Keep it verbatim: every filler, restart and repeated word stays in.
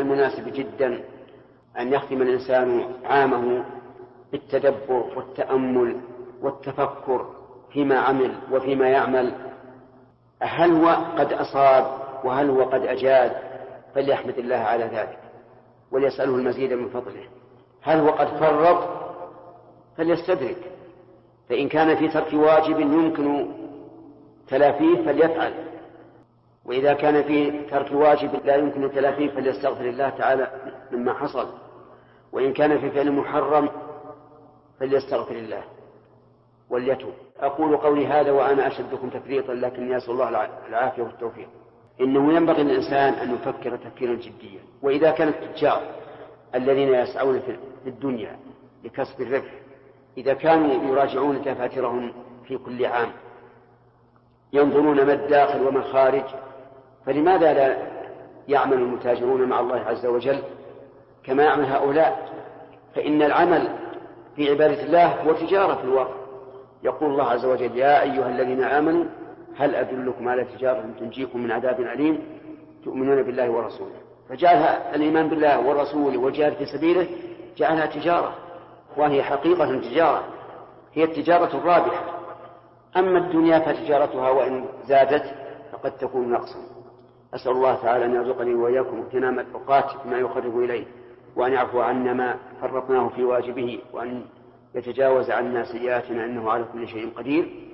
المناسب جدا أن يختم الإنسان عامه بالتدبر والتأمل والتفكر فيما عمل وفيما يعمل، هل هو قد أصاب وهل هو قد أجاد، فليحمد الله على ذلك وليسأله المزيد من فضله. هل هو قد فرط فليستدرك، فإن كان في ترك واجب يمكن تلافيه فليفعل، وإذا كان في ترك واجب لا يمكن تلافيه فليستغفر الله تعالى مما حصل، وإن كان في فعل محرم فليستغفر الله وليتوب. أقول قولي هذا وأنا أشدكم تفريطا، لكن أسأل الله العافية والتوفيق. إنه ينبغي للإنسان أن يفكر تفكيرا جديا، وإذا كان التجار الذين يسعون في الدنيا لكسب الربح إذا كانوا يراجعون دفاترهم في كل عام ينظرون ما الداخل وما الخارج، فلماذا لا يعمل المتاجرون مع الله عز وجل كما يعمل هؤلاء؟ فإن العمل في عبادة الله هو تجارة في الواقع. يقول الله عز وجل: يا أيها الذين آمنوا هل أدلكم على تجارة تنجيكم من عذاب أليم تؤمنون بالله ورسوله. فجعلها الإيمان بالله والرسول والجهاد في سبيله جعلها تجارة، وهي حقيقة تجارة، هي التجارة الرابحة. أما الدنيا فتجارتها وإن زادت فقد تكون نقصا. أسأل الله تعالى أن يرزقني وإياكم اغتنام الأوقات بما يقرب إليه، وأن يعفو عنا ما فرطناه في واجبه، وأن يتجاوز عنا سيئاتنا إنه على كل شيء قدير.